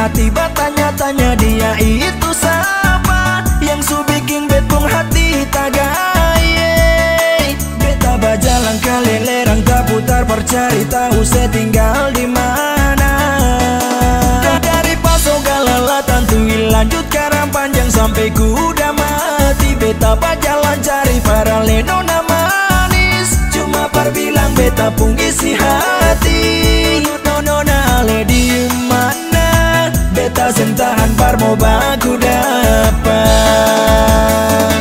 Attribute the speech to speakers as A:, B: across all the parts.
A: tiba-tiba tanya-tanya dia itu siapa, yang su bikin betung hati tak gaya. Beta berjalan keliling tak putar percari tahu saya tinggal di mana. Dari Paso Galala tantui lanjut karang panjang sampai kuda mati. Beta berjalan cari para lenona manis, cuma perbilang beta pun isi hati. Nona ale di mana? Beta sentahan par mau baku dapat.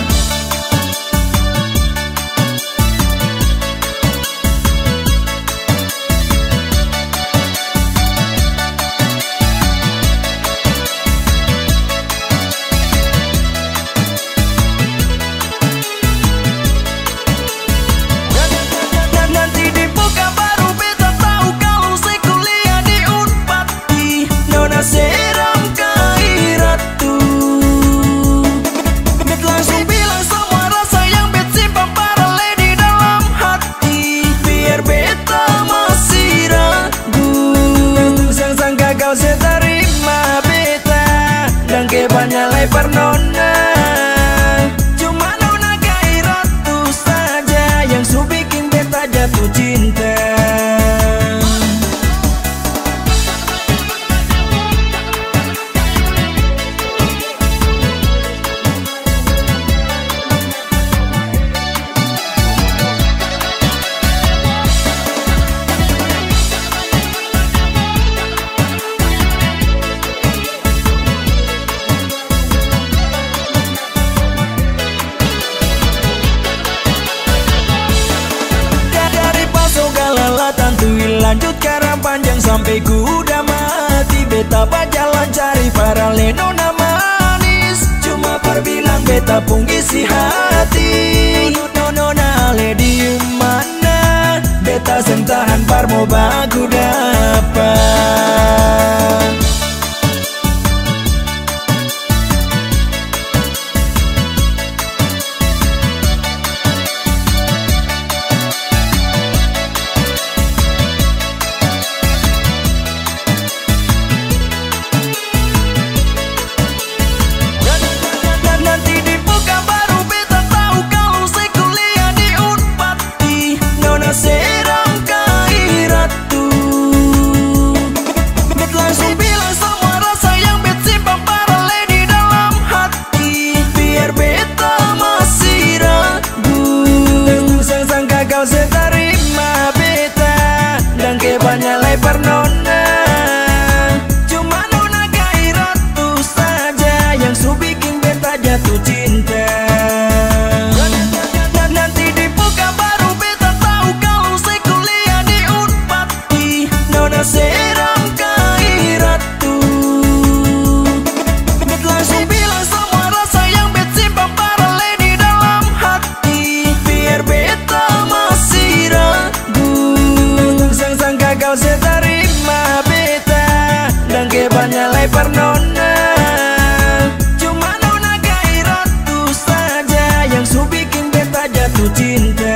A: Kau seterima beta dan kebanyakan pernona. Cuma nona gairatu saja yang su bikin beta jatuh cinta. Lanjut karang panjang sampai kuda mati. Beta berjalan cari para lenona manis, cuma perbilang beta pun isi hati. Nona ale di mana? Beta sentahan par mau baku dapat. Kau seterima beta dan kebanyakan pernona. Cuma nona gairatu saja yang su bikin beta jatuh cinta. Nanti di buka baru beta tahu kalau saya kuliah di Unpati. Nona seram gairatu, bet langsung bilang semua rasa yang bet simpan paralel di dalam hati. Biar beta sangka kau seterima beta dan kebanyakan pernona. Cuma nona gairatu saja yang su bikin beta jatuh cinta.